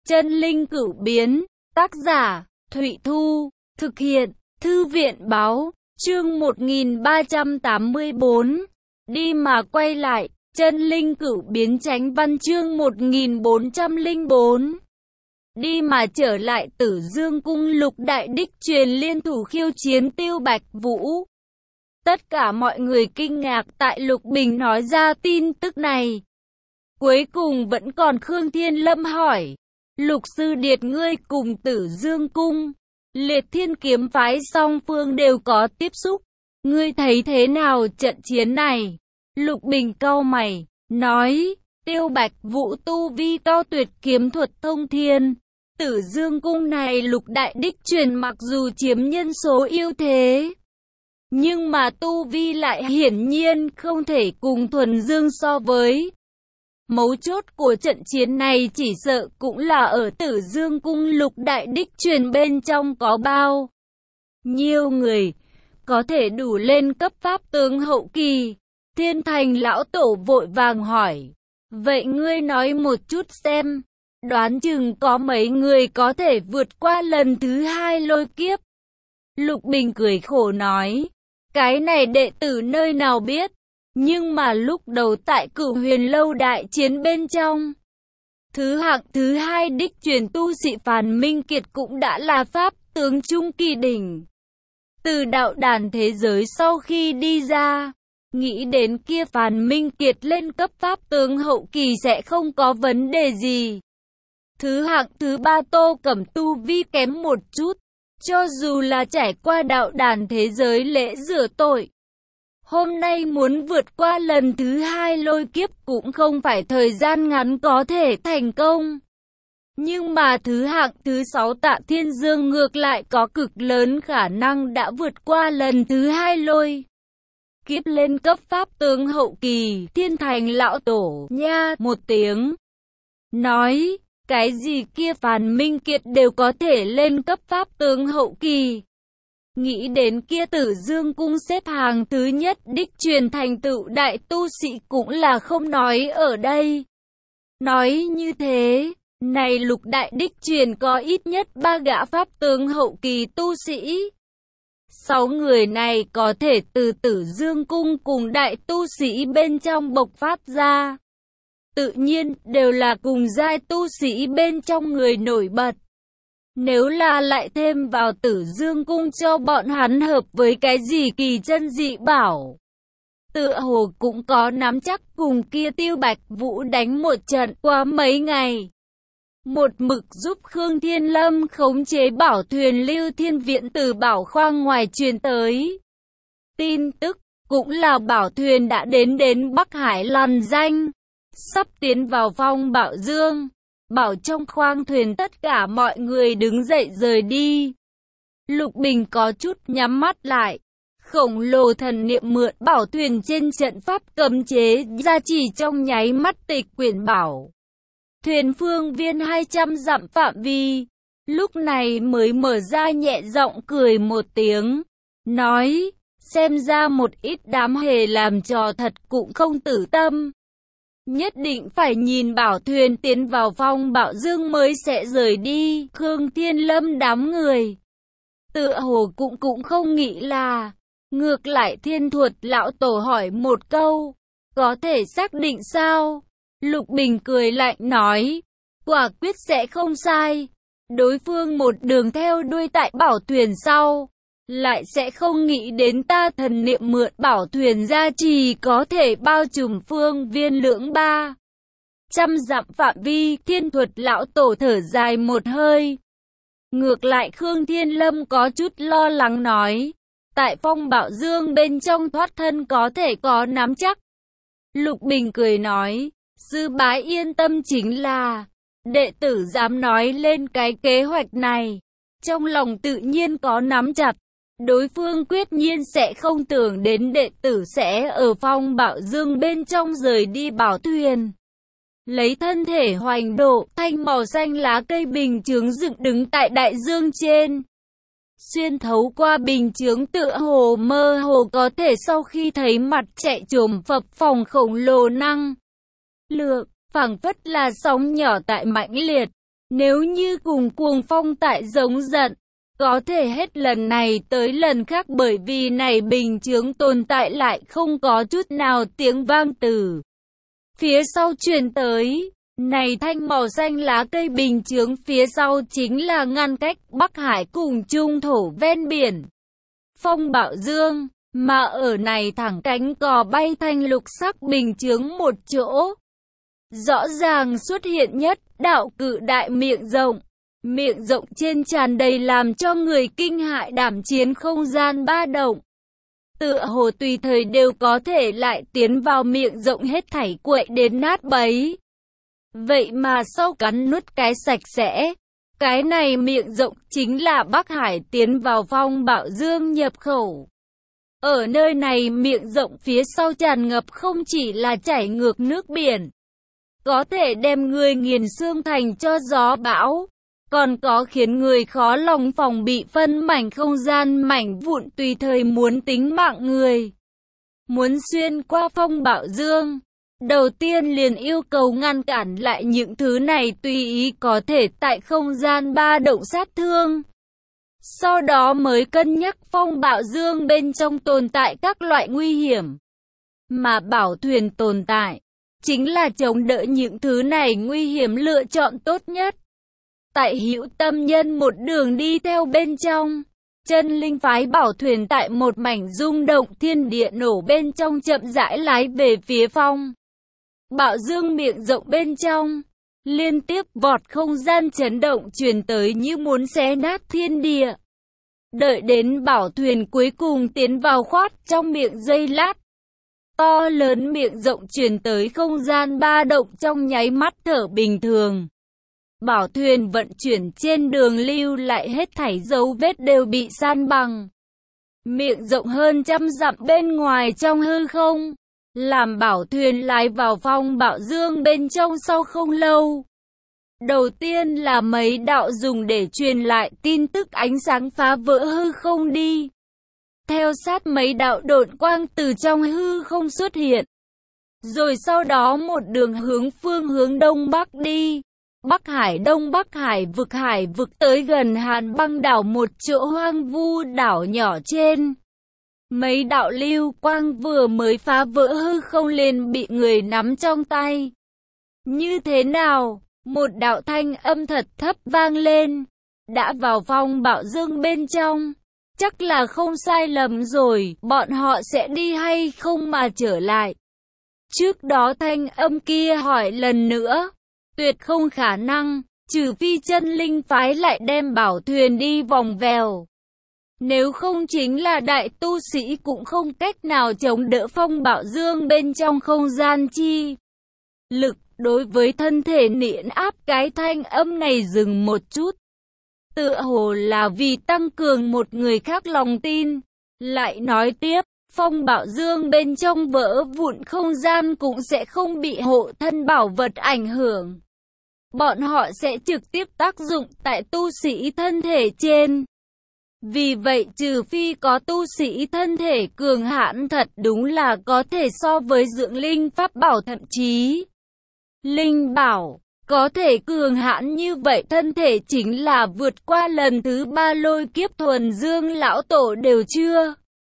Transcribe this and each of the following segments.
Chân linh cửu biến, tác giả, Thụy Thu, thực hiện, Thư viện Báo, chương 1384, đi mà quay lại, chân linh cửu biến chánh văn chương 1404. Đi mà trở lại Tử Dương cung, Lục Đại Đích truyền liên thủ khiêu chiến Tiêu Bạch Vũ. Tất cả mọi người kinh ngạc tại Lục Bình nói ra tin tức này. Cuối cùng vẫn còn Khương Thiên Lâm hỏi, Lục sư điệt, ngươi cùng Tử Dương cung, Liệt Thiên kiếm phái song phương đều có tiếp xúc, ngươi thấy thế nào trận chiến này? Lục Bình cau mày, nói, Tiêu Bạch Vũ tu vi cao tuyệt, kiếm thuật thông thiên. Tử Dương cung này Lục Đại Đích truyền mặc dù chiếm nhân số ưu thế, nhưng mà tu vi lại hiển nhiên không thể cùng Thuần Dương so với. Mấu chốt của trận chiến này chỉ sợ cũng là ở Tử Dương cung Lục Đại Đích truyền bên trong có bao nhiêu người có thể đủ lên cấp pháp tướng hậu kỳ. Thiên Thành lão tổ vội vàng hỏi, vậy ngươi nói một chút xem, đoán chừng có mấy người có thể vượt qua lần thứ hai lôi kiếp? Lục Bình cười khổ nói, cái này đệ tử nơi nào biết, nhưng mà lúc đầu tại Cửu Huyền lâu đại chiến bên trong, thứ hạng thứ hai đích truyền tu sĩ Phàn Minh Kiệt cũng đã là pháp tướng trung kỳ đỉnh. Từ đạo đàn thế giới sau khi đi ra, nghĩ đến kia Phàn Minh Kiệt lên cấp pháp tướng hậu kỳ sẽ không có vấn đề gì. Thứ hạng thứ ba Tô Cẩm tu vi kém một chút, cho dù là trải qua đạo đàn thế giới lễ rửa tội, hôm nay muốn vượt qua lần thứ hai lôi kiếp cũng không phải thời gian ngắn có thể thành công. Nhưng mà thứ hạng thứ sáu Tạ Thiên Dương ngược lại có cực lớn khả năng đã vượt qua lần thứ hai lôi kiếp lên cấp pháp tướng hậu kỳ. Thiên Thành lão tổ nha một tiếng, nói, cái gì kia Phàn Minh Kiệt đều có thể lên cấp pháp tướng hậu kỳ. Nghĩ đến kia Tử Dương cung xếp hàng thứ nhất đích truyền thành tựu đại tu sĩ cũng là không nói ở đây. Nói như thế, này Lục Đại Đích truyền có ít nhất 3 gã pháp tướng hậu kỳ tu sĩ. 6 người này có thể từ Tử Dương cung cùng đại tu sĩ bên trong bộc phát ra. Tự nhiên đều là cùng giai tu sĩ bên trong người nổi bật. Nếu là lại thêm vào Tử Dương cung cho bọn hắn hợp với cái gì kỳ chân dị bảo, tựa hồ cũng có nắm chắc cùng kia Tiêu Bạch Vũ đánh một trận. Qua mấy ngày, một mực giúp Khương Thiên Lâm khống chế bảo thuyền Lưu Thiên Viễn từ bảo khoang ngoài truyền tới tin tức, cũng là bảo thuyền đã đến Bắc Hải lằn danh, sắp tiến vào Phong Bảo Dương. Bảo trong khoang thuyền tất cả mọi người đứng dậy rời đi. Lục Bình có chút nhắm mắt lại. Khổng lồ thần niệm mượn bảo thuyền trên trận pháp cấm chế gia trì trong nháy mắt tịch quyển bảo thuyền phương viên 200 dặm phạm vi. Lúc này mới mở ra nhẹ giọng cười một tiếng, nói, xem ra một ít đám hề làm trò thật cũng không tử tâm. Nhất định phải nhìn bảo thuyền tiến vào Phong Bảo Dương mới sẽ rời đi. Khương Thiên Lâm đám người tựa hồ cũng không nghĩ là. Ngược lại Thiên Thuật lão tổ hỏi một câu, có thể xác định sao? Lục Bình cười lạnh nói, quả quyết sẽ không sai. Đối phương một đường theo đuôi tại bảo thuyền sau, lại sẽ không nghĩ đến ta thần niệm mượn bảo thuyền gia trì có thể bao trùm phương viên lưỡng 300 dặm phạm vi. Thiên Thuật lão tổ thở dài một hơi. Ngược lại Khương Thiên Lâm có chút lo lắng nói, tại Phong Bảo Dương bên trong thoát thân có thể có nắm chắc. Lục Bình cười nói, sư bái yên tâm, chính là đệ tử dám nói lên cái kế hoạch này, trong lòng tự nhiên có nắm chặt. Đối phương quyết nhiên sẽ không tưởng đến đệ tử sẽ ở Phong Bảo Dương bên trong rời đi bảo thuyền. Lấy thân thể hoành độ, thanh màu xanh lá cây bình chướng dựng đứng tại đại dương trên. Xuyên thấu qua bình chướng tựa hồ mơ hồ có thể sau khi thấy mặt chạy trồm phập phồng khổng lồ năng lượng, phảng phất là sóng nhỏ tại mãnh liệt. Nếu như cùng cuồng phong tại giống giận, có thể hết lần này tới lần khác bởi vì này bình chướng tồn tại lại không có chút nào tiếng vang từ phía sau truyền tới. Này thanh màu xanh lá cây bình chướng phía sau chính là ngăn cách Bắc Hải cùng Trung thổ ven biển. Phong bạo dương, mà ở này thẳng cánh cò bay thanh lục sắc bình chướng một chỗ. Rõ ràng xuất hiện nhất, đạo cự đại miệng rộng. Miệng rộng trên tràn đầy làm cho người kinh hại đảm chiến không gian ba động. Tựa hồ tùy thời đều có thể lại tiến vào miệng rộng hết thảy quậy đến nát bấy. Vậy mà sau cắn nuốt cái sạch sẽ, cái này miệng rộng chính là Bắc Hải tiến vào phong bạo dương nhập khẩu. Ở nơi này miệng rộng phía sau tràn ngập không chỉ là chảy ngược nước biển, có thể đem người nghiền xương thành cho gió bão, còn có khiến người khó lòng phòng bị phân mảnh không gian mảnh vụn tùy thời muốn tính mạng người. Muốn xuyên qua phong bạo dương, đầu tiên liền yêu cầu ngăn cản lại những thứ này tùy ý có thể tại không gian ba động sát thương. Sau đó mới cân nhắc phong bạo dương bên trong tồn tại các loại nguy hiểm. Mà bảo thuyền tồn tại, chính là chống đỡ những thứ này nguy hiểm lựa chọn tốt nhất. Tại Hữu Tâm Nhân một đường đi theo bên trong, Chân Linh phái bảo thuyền tại một mảnh rung động thiên địa nổ bên trong chậm rãi lái về phía phong bạo dương miệng rộng bên trong. Liên tiếp vọt không gian chấn động truyền tới như muốn xé nát thiên địa. Đợi đến bảo thuyền cuối cùng tiến vào khoát trong miệng giây lát, to lớn miệng rộng truyền tới không gian ba động trong nháy mắt thở bình thường. Bảo thuyền vận chuyển trên đường lưu lại hết thảy dấu vết đều bị san bằng. Miệng rộng hơn trăm dặm bên ngoài trong hư không, làm bảo thuyền lái vào phong bạo dương bên trong sau không lâu. Đầu tiên là mấy đạo dùng để truyền lại tin tức ánh sáng phá vỡ hư không đi. Theo sát mấy đạo độn quang từ trong hư không xuất hiện. Rồi sau đó một đường hướng phương hướng đông bắc đi. Bắc Hải đông Bắc Hải vực tới gần Hàn Băng đảo một chỗ hoang vu đảo nhỏ trên. Mấy đạo lưu quang vừa mới phá vỡ hư không liền bị người nắm trong tay. Như thế nào? Một đạo thanh âm thật thấp vang lên. Đã vào phong bạo dương bên trong. Chắc là không sai lầm rồi, bọn họ sẽ đi hay không mà trở lại. Trước đó thanh âm kia hỏi lần nữa. Tuyệt không khả năng, trừ phi Chân Linh phái lại đem bảo thuyền đi vòng vèo. Nếu không chính là đại tu sĩ cũng không cách nào chống đỡ phong bạo dương bên trong không gian chi lực. Đối với thân thể niễn áp, cái thanh âm này dừng một chút. Tựa hồ là vì tăng cường một người khác lòng tin. Lại nói tiếp, phong bạo dương bên trong vỡ vụn không gian cũng sẽ không bị hộ thân bảo vật ảnh hưởng. Bọn họ sẽ trực tiếp tác dụng tại tu sĩ thân thể trên. Vì vậy trừ phi có tu sĩ thân thể cường hãn thật đúng là có thể so với dưỡng linh pháp bảo thậm chí linh bảo, có thể cường hãn như vậy thân thể chính là vượt qua lần thứ 3 lôi kiếp thuần dương lão tổ đều chưa.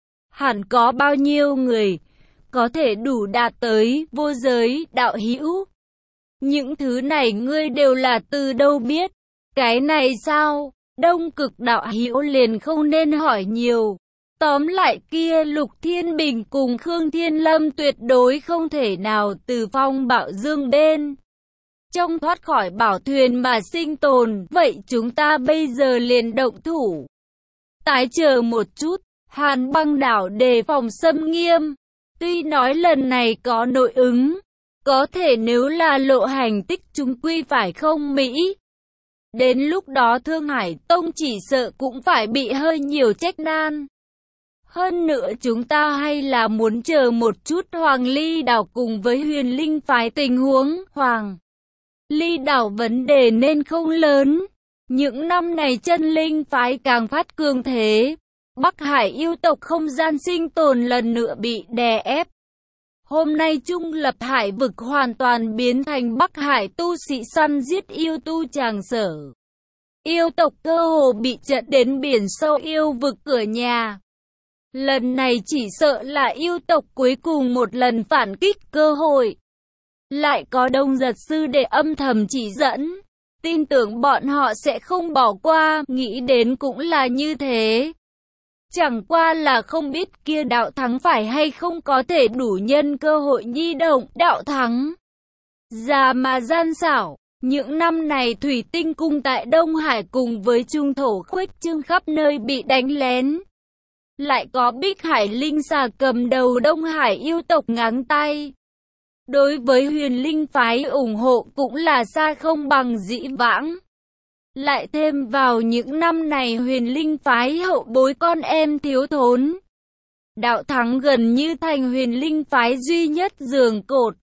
Hẳn có bao nhiêu người có thể đủ đạt tới vô giới đạo hữu. Những thứ này ngươi đều là từ đâu biết? Cái này sao? Đông Cực đạo hữu liền không nên hỏi nhiều. Tóm lại kia Lục Thiên Bình cùng Khương Thiên Lâm tuyệt đối không thể nào từ phong bạo dương bên trong thoát khỏi bảo thuyền mà sinh tồn. Vậy chúng ta bây giờ liền động thủ. Tái chờ một chút, Hàn Băng đảo đề phòng xâm nghiêm. Tuy nói lần này có nội ứng, có thể nếu là lộ hành tích chúng quy phải không Mỹ. Đến lúc đó Thương Hải Tông chỉ sợ cũng phải bị hơi nhiều trách nan. Hơn nữa chúng ta hay là muốn chờ một chút Hoàng Ly đảo cùng với Huyền Linh phái tình huống. Hoàng Ly đảo vấn đề nên không lớn. Những năm này Chân Linh phái càng phát cường thế. Bắc Hải yêu tộc không gian sinh tồn lần nữa bị đè ép. Hôm nay Trung Lập Hải vực hoàn toàn biến thành Bắc Hải tu sĩ săn giết yêu tu tràng sở. Yêu tộc cơ hồ bị trận đến biển sâu yêu vực cửa nhà. Lần này chỉ sợ là yêu tộc cuối cùng một lần phản kích cơ hội. Lại có Đông Giật Sư để âm thầm chỉ dẫn. Tin tưởng bọn họ sẽ không bỏ qua, nghĩ đến cũng là như thế. Chẳng qua là không biết kia Đạo Thắng phải hay không có thể đủ nhân cơ hội nhi động. Đạo Thắng già mà gian xảo. Những năm này Thủy Tinh Cung tại Đông Hải cùng với trung thổ khuếch trương khắp nơi bị đánh lén. Lại có Bích Hải Linh Xà cầm đầu Đông Hải yêu tộc ngáng tay. Đối với Huyền Linh phái ủng hộ cũng là xa không bằng dĩ vãng. Lại thêm vào những năm này Huyền Linh phái hậu bối con em thiếu thốn. Đạo Thắng gần như thành Huyền Linh phái duy nhất giường cột.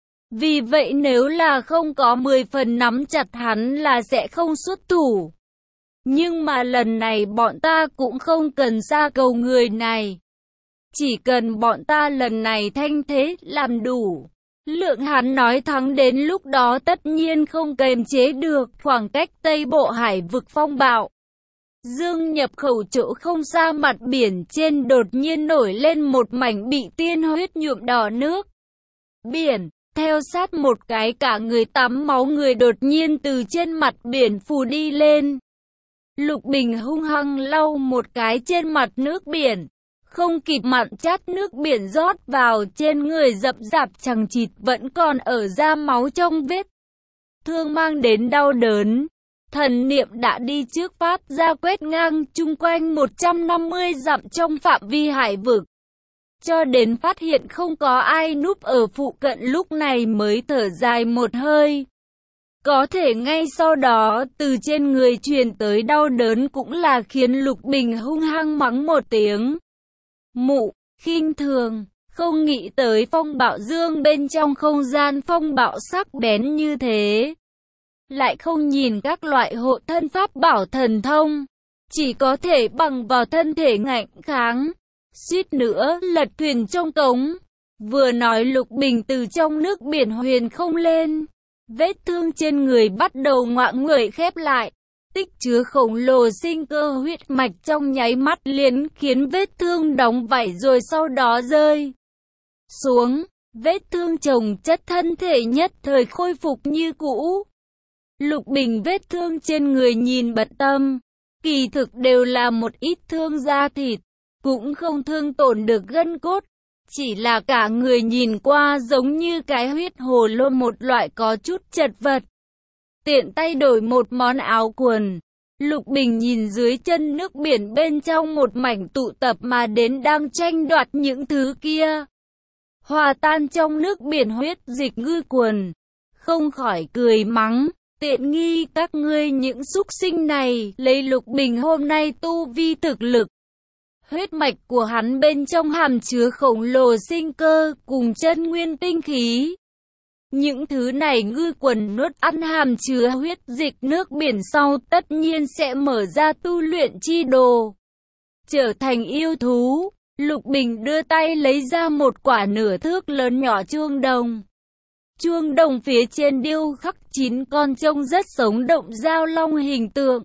Vì vậy nếu là không có 10 phần nắm chặt hắn là sẽ không xuất thủ. Nhưng mà lần này bọn ta cũng không cần xa cầu người này. Chỉ cần bọn ta lần này thanh thế làm đủ. Lượng hắn nói thắng đến lúc đó tất nhiên không kềm chế được. Khoảng cách Tây Bộ Hải vực phong bạo. Dương nhập khẩu chỗ không xa mặt biển trên đột nhiên nổi lên một mảnh bị tiên huyết nhuộm đỏ nước. Biển. Theo sát một cái cả người tắm máu người đột nhiên từ trên mặt biển phù đi lên. Lục Bình hung hăng lau một cái trên mặt nước biển. Không kịp mặn chát nước biển rót vào trên người rậm rạp chằng chịt vẫn còn ở ra máu trong vết thương mang đến đau đớn. Thần niệm đã đi trước phát ra quét ngang chung quanh 150 dặm trong phạm vi hải vực. Cho đến phát hiện không có ai núp ở phụ cận lúc này mới thở dài một hơi. Có thể ngay sau đó từ trên người truyền tới đau đớn cũng là khiến Lục Bình hung hăng mắng một tiếng. Mụ, khinh thường, không nghĩ tới phong bạo dương bên trong không gian phong bạo sắc bén như thế. Lại không nhìn các loại hộ thân pháp bảo thần thông, chỉ có thể bằng vào thân thể ngạnh kháng. Suýt nữa lật thuyền trong cống. Vừa nói Lục Bình từ trong nước biển huyền không lên. Vết thương trên người bắt đầu ngoạng nguậy khép lại. Tích chứa khổng lồ sinh cơ huyết mạch trong nháy mắt liền khiến vết thương đóng vảy rồi sau đó rơi xuống. Vết thương chồng chất thân thể nhất thời khôi phục như cũ. Lục Bình vết thương trên người nhìn bận tâm. Kỳ thực đều là một ít thương da thịt. Cũng không thương tổn được gân cốt. Chỉ là cả người nhìn qua giống như cái huyết hồ lô một loại có chút chật vật. Tiện tay đổi một món áo quần. Lục Bình nhìn dưới chân nước biển bên trong một mảnh tụ tập mà đến đang tranh đoạt những thứ kia. Hòa tan trong nước biển huyết dịch ngư quần. Không khỏi cười mắng. Tiện nghi các ngươi những súc sinh này. Lấy Lục Bình hôm nay tu vi thực lực. Huyết mạch của hắn bên trong hàm chứa khổng lồ sinh cơ cùng chân nguyên tinh khí. Những thứ này ngư quần nuốt ăn hàm chứa huyết dịch nước biển sau tất nhiên sẽ mở ra tu luyện chi đồ. Trở thành yêu thú, Lục Bình đưa tay lấy ra một quả nửa thước lớn nhỏ chuông đồng. Chuông đồng phía trên điêu khắc 9 con trông rất sống động giao long hình tượng.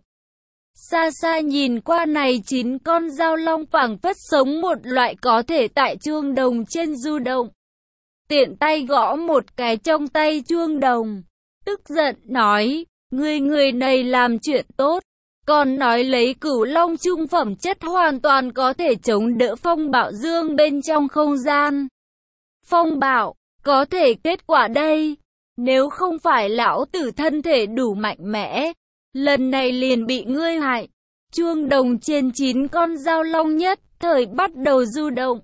Xa xa nhìn qua này 9 con giao long phảng phất sống một loại có thể tại chuông đồng trên du động. Tiện tay gõ một cái trong tay chuông đồng. Tức giận nói, người này làm chuyện tốt. Còn nói lấy Cửu Long trung phẩm chất hoàn toàn có thể chống đỡ phong bạo dương bên trong không gian. Phong bạo, có thể kết quả đây. Nếu không phải lão tử thân thể đủ mạnh mẽ, lần này liền bị ngươi hại. Chuông đồng trên 9 con giao long nhất thời bắt đầu du động.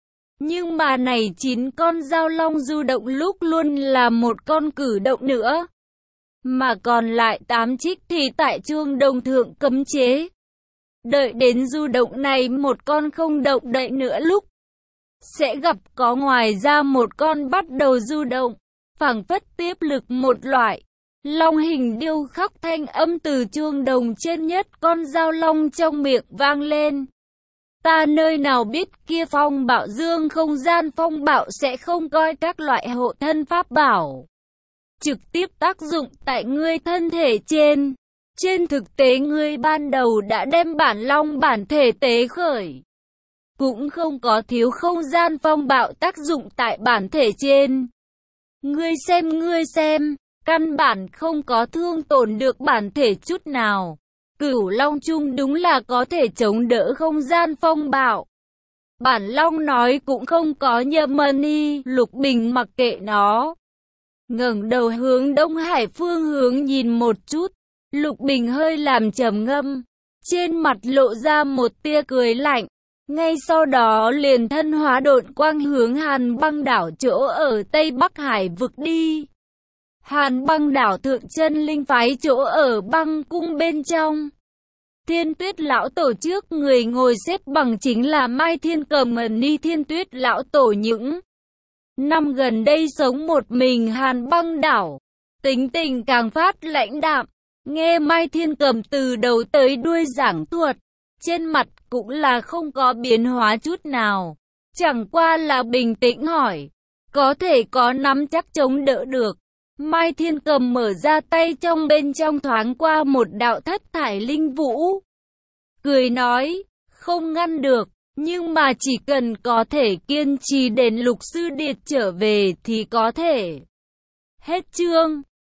Nhưng mà này 9 con giao long du động lúc luôn là một con cử động nữa. Mà còn lại 8 trích thì tại chuông đồng thượng cấm chế. Đợi đến du động này một con không động đậy nữa lúc. Sẽ gặp có ngoài ra một con bắt đầu du động. Phảng phất tiếp lực một loại. Long hình điêu khắc thanh âm từ chuông đồng trên nhất con giao long trong miệng vang lên. Ta nơi nào biết kia phong bạo dương không gian phong bạo sẽ không coi các loại hộ thân pháp bảo trực tiếp tác dụng tại ngươi thân thể trên. Trên thực tế ngươi ban đầu đã đem bản long bản thể tế khởi. Cũng không có thiếu không gian phong bạo tác dụng tại bản thể trên. Ngươi xem, căn bản không có thương tổn được bản thể chút nào. Cửu Long Trung đúng là có thể chống đỡ không gian phong bạo. Bản Long nói cũng không có nhầm y, Lục Bình mặc kệ nó. Ngẩng đầu hướng Đông Hải phương hướng nhìn một chút, Lục Bình hơi làm trầm ngâm, trên mặt lộ ra một tia cười lạnh. Ngay sau đó liền thân hóa độn quang hướng Hàn Băng đảo chỗ ở Tây Bắc Hải vực đi. Hàn Băng đảo thượng chân linh phái chỗ ở băng cung bên trong. Thiên Tuyết lão tổ trước người ngồi xếp bằng chính là Mai Thiên Cầm Ni Thiên Tuyết lão tổ những năm gần đây sống một mình Hàn Băng đảo, tính tình càng phát lãnh đạm. Nghe Mai Thiên Cầm từ đầu tới đuôi giảng thuật, trên mặt cũng là không có biến hóa chút nào, chẳng qua là bình tĩnh hỏi, có thể có nắm chắc chống đỡ được. Mai Thiên Cầm mở ra tay trong bên trong thoáng qua một đạo thất thải linh vũ. Cười nói, không ngăn được, nhưng mà chỉ cần có thể kiên trì đến Lục Sư Điệt trở về thì có thể. Hết chương.